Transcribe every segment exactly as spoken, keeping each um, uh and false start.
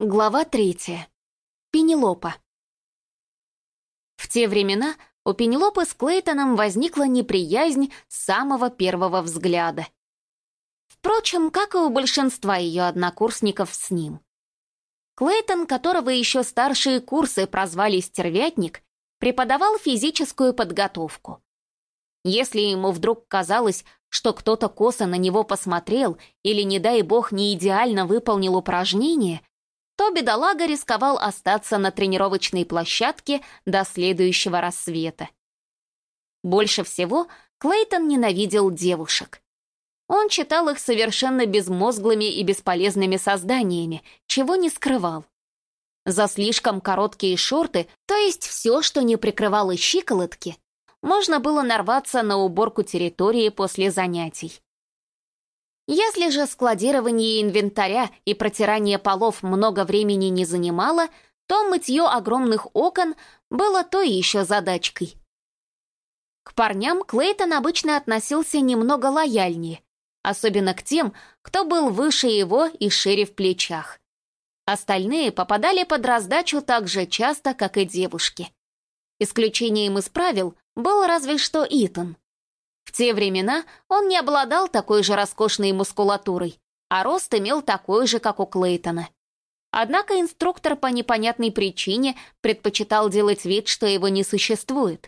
Глава третья. Пенелопа. В те времена у Пенелопы с Клейтоном возникла неприязнь с самого первого взгляда. Впрочем, как и у большинства ее однокурсников с ним. Клейтон, которого еще старшие курсы прозвали «стервятник», преподавал физическую подготовку. Если ему вдруг казалось, что кто-то косо на него посмотрел или, не дай бог, не идеально выполнил упражнение, то бедолага рисковал остаться на тренировочной площадке до следующего рассвета. Больше всего Клейтон ненавидел девушек. Он считал их совершенно безмозглыми и бесполезными созданиями, чего не скрывал. За слишком короткие шорты, то есть все, что не прикрывало щиколотки, можно было нарваться на уборку территории после занятий. Если же складирование инвентаря и протирание полов много времени не занимало, то мытье огромных окон было той еще задачкой. К парням Клейтон обычно относился немного лояльнее, особенно к тем, кто был выше его и шире в плечах. Остальные попадали под раздачу так же часто, как и девушки. Исключением из правил был разве что Итан. В те времена он не обладал такой же роскошной мускулатурой, а рост имел такой же, как у Клейтона. Однако инструктор по непонятной причине предпочитал делать вид, что его не существует.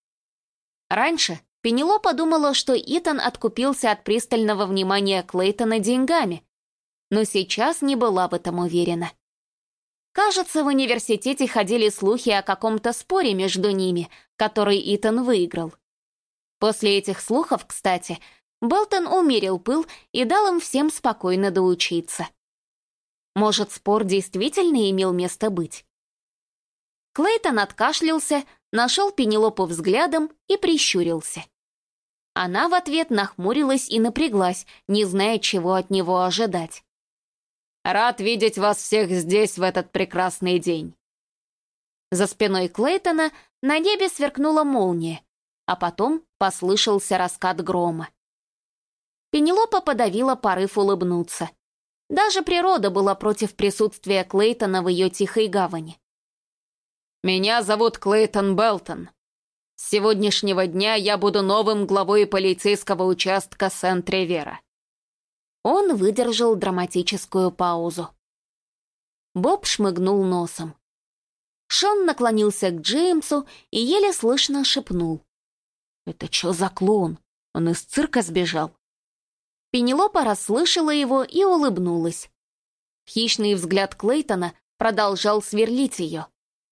Раньше Пенелопа думала, что Итан откупился от пристального внимания Клейтона деньгами, но сейчас не была в этом уверена. Кажется, в университете ходили слухи о каком-то споре между ними, который Итан выиграл. После этих слухов, кстати, Белтон умерил пыл и дал им всем спокойно доучиться. Может, спор действительно имел место быть? Клейтон откашлялся, нашел Пенелопу взглядом и прищурился. Она в ответ нахмурилась и напряглась, не зная, чего от него ожидать. «Рад видеть вас всех здесь в этот прекрасный день». За спиной Клейтона на небе сверкнула молния, а потом послышался раскат грома. Пенелопа подавила порыв улыбнуться. Даже природа была против присутствия Клейтона в ее тихой гавани. «Меня зовут Клейтон Белтон. С сегодняшнего дня я буду новым главой полицейского участка Сент-Ривера». Он выдержал драматическую паузу. Боб шмыгнул носом. Шон наклонился к Джеймсу и еле слышно шепнул: «Это что за клоун? Он из цирка сбежал?» Пенелопа расслышала его и улыбнулась. Хищный взгляд Клейтона продолжал сверлить ее.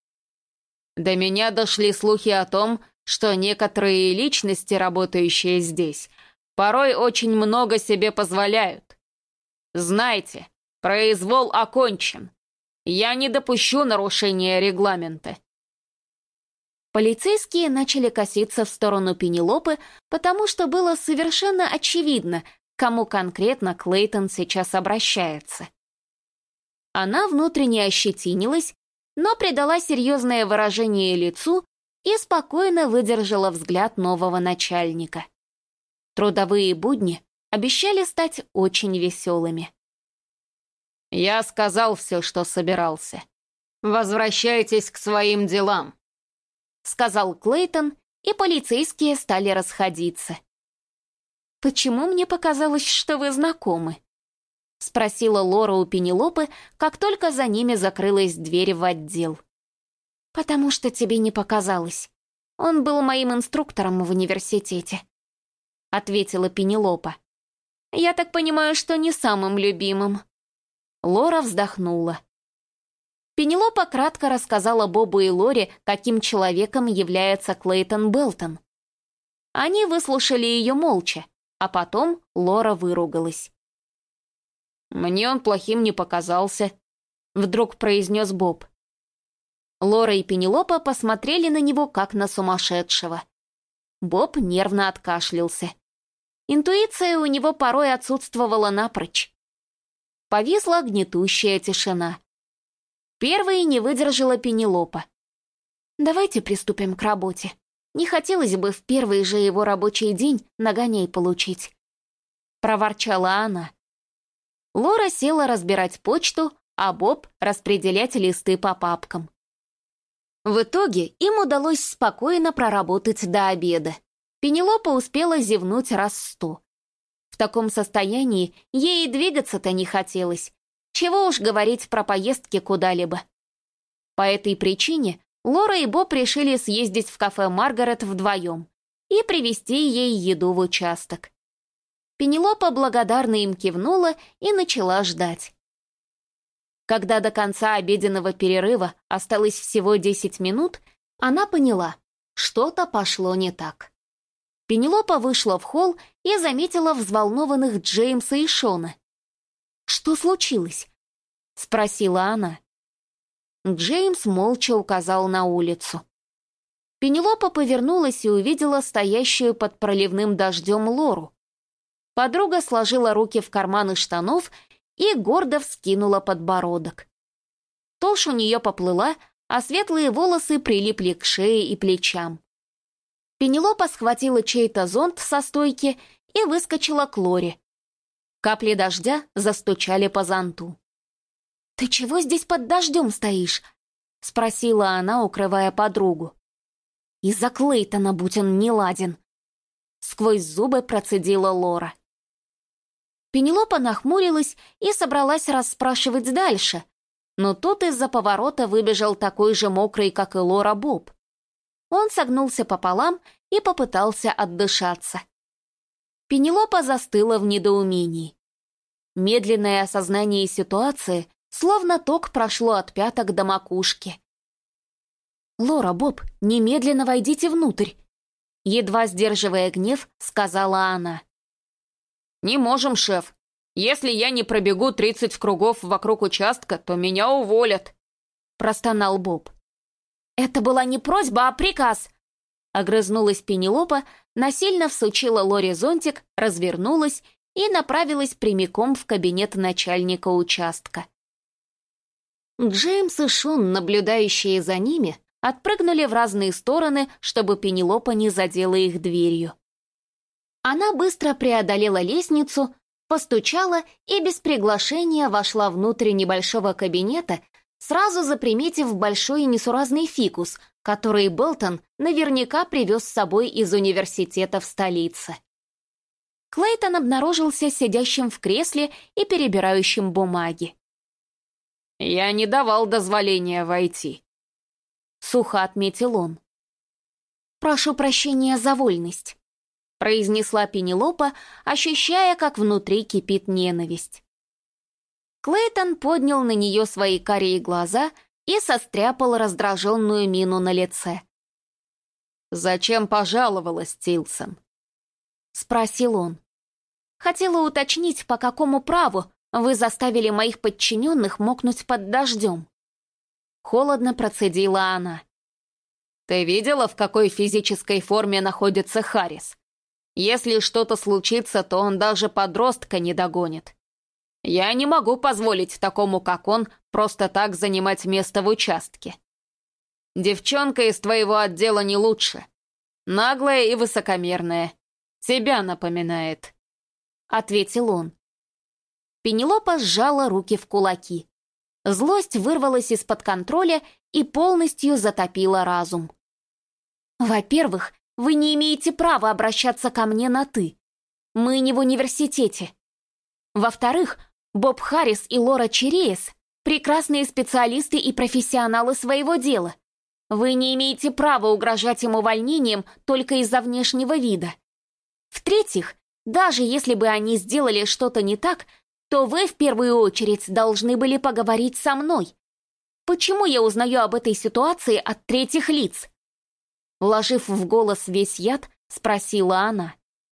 «До меня дошли слухи о том, что некоторые личности, работающие здесь, порой очень много себе позволяют. Знайте, произвол окончен. Я не допущу нарушения регламента». Полицейские начали коситься в сторону Пенелопы, потому что было совершенно очевидно, к кому конкретно Клейтон сейчас обращается. Она внутренне ощетинилась, но придала серьезное выражение лицу и спокойно выдержала взгляд нового начальника. Трудовые будни обещали стать очень веселыми. «Я сказал все, что собирался. Возвращайтесь к своим делам», — сказал Клейтон, и полицейские стали расходиться. «Почему мне показалось, что вы знакомы?» — спросила Лора у Пенелопы, как только за ними закрылась дверь в отдел. «Потому что тебе не показалось. Он был моим инструктором в университете», — ответила Пенелопа. «Я так понимаю, что не самым любимым». Лора вздохнула. Пенелопа кратко рассказала Бобу и Лоре, каким человеком является Клейтон Белтон. Они выслушали ее молча, а потом Лора выругалась. «Мне он плохим не показался», — вдруг произнес Боб. Лора и Пенелопа посмотрели на него, как на сумасшедшего. Боб нервно откашлялся. Интуиция у него порой отсутствовала напрочь. Повисла гнетущая тишина. Первой не выдержала Пенелопа. «Давайте приступим к работе. Не хотелось бы в первый же его рабочий день нагоняй получить», — проворчала она. Лора села разбирать почту, а Боб распределять листы по папкам. В итоге им удалось спокойно проработать до обеда. Пенелопа успела зевнуть раз сто. В таком состоянии ей и двигаться-то не хотелось. Чего уж говорить про поездки куда-либо. По этой причине Лора и Боб решили съездить в кафе «Маргарет» вдвоем и привезти ей еду в участок. Пенелопа благодарно им кивнула и начала ждать. Когда до конца обеденного перерыва осталось всего десять минут, она поняла, что-то пошло не так. Пенелопа вышла в холл и заметила взволнованных Джеймса и Шона. «Что случилось?» — спросила она. Джеймс молча указал на улицу. Пенелопа повернулась и увидела стоящую под проливным дождем Лору. Подруга сложила руки в карманы штанов и гордо вскинула подбородок. Тушь у нее поплыла, а светлые волосы прилипли к шее и плечам. Пенелопа схватила чей-то зонт со стойки и выскочила к Лоре. Капли дождя застучали по зонту. «Ты чего здесь под дождем стоишь?» — спросила она, укрывая подругу. «Из-за Клейтона, будь он неладен!» Сквозь зубы процедила Лора. Пенелопа нахмурилась и собралась расспрашивать дальше, но тут из-за поворота выбежал такой же мокрый, как и Лора, Боб. Он согнулся пополам и попытался отдышаться. Пенелопа застыла в недоумении. Медленное осознание ситуации словно ток прошло от пяток до макушки. «Лора, Боб, немедленно войдите внутрь!» Едва сдерживая гнев, сказала она. «Не можем, шеф. Если я не пробегу тридцать кругов вокруг участка, то меня уволят», — простонал Боб. «Это была не просьба, а приказ!» Огрызнулась Пенелопа, насильно всучила Лоре зонтик, развернулась и направилась прямиком в кабинет начальника участка. Джеймс и Шон, наблюдающие за ними, отпрыгнули в разные стороны, чтобы Пенелопа не задела их дверью. Она быстро преодолела лестницу, постучала и без приглашения вошла внутрь небольшого кабинета, сразу заприметив большой несуразный фикус, который Белтон наверняка привез с собой из университета в столице. Клейтон обнаружился сидящим в кресле и перебирающим бумаги. «Я не давал дозволения войти», — сухо отметил он. «Прошу прощения за вольность», — произнесла Пенелопа, ощущая, как внутри кипит ненависть. Клейтон поднял на нее свои карие глаза и состряпал раздраженную мину на лице. «Зачем пожаловала, Стилсон?» — спросил он. «Хотела уточнить, по какому праву вы заставили моих подчиненных мокнуть под дождем». Холодно процедила она. «Ты видела, в какой физической форме находится Харрис? Если что-то случится, то он даже подростка не догонит. Я не могу позволить такому, как он, просто так занимать место в участке. Девчонка из твоего отдела не лучше. Наглая и высокомерная. Тебя напоминает», — ответил он. Пенелопа сжала руки в кулаки. Злость вырвалась из-под контроля и полностью затопила разум. «Во-первых, вы не имеете права обращаться ко мне на «ты». Мы не в университете. Во-вторых, Боб Харрис и Лора Череес — прекрасные специалисты и профессионалы своего дела. Вы не имеете права угрожать им увольнением только из-за внешнего вида. В-третьих, даже если бы они сделали что-то не так, то вы в первую очередь должны были поговорить со мной. Почему я узнаю об этой ситуации от третьих лиц?» Вложив в голос весь яд, спросила она.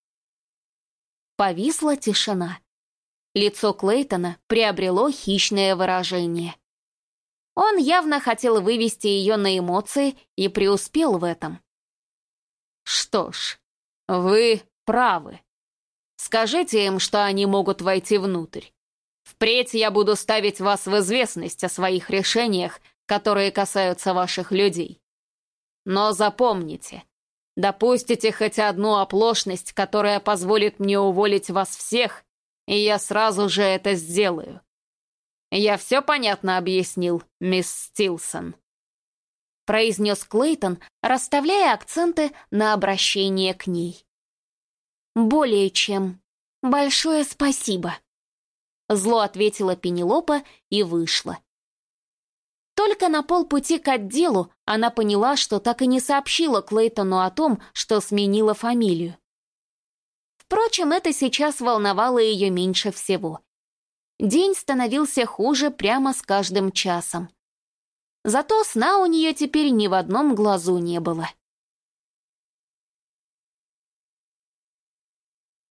Повисла тишина. Лицо Клейтона приобрело хищное выражение. Он явно хотел вывести ее на эмоции и преуспел в этом. «Что ж, вы правы. Скажите им, что они могут войти внутрь. Впредь я буду ставить вас в известность о своих решениях, которые касаются ваших людей. Но запомните, допустите хоть одну оплошность, которая позволит мне уволить вас всех, и я сразу же это сделаю. «Я все понятно объяснил, мисс Стилсон», — произнес Клейтон, расставляя акценты на обращение к ней. «Более чем. Большое спасибо», — зло ответила Пенелопа и вышла. Только на полпути к отделу она поняла, что так и не сообщила Клейтону о том, что сменила фамилию. Впрочем, это сейчас волновало ее меньше всего. День становился хуже прямо с каждым часом. Зато сна у нее теперь ни в одном глазу не было.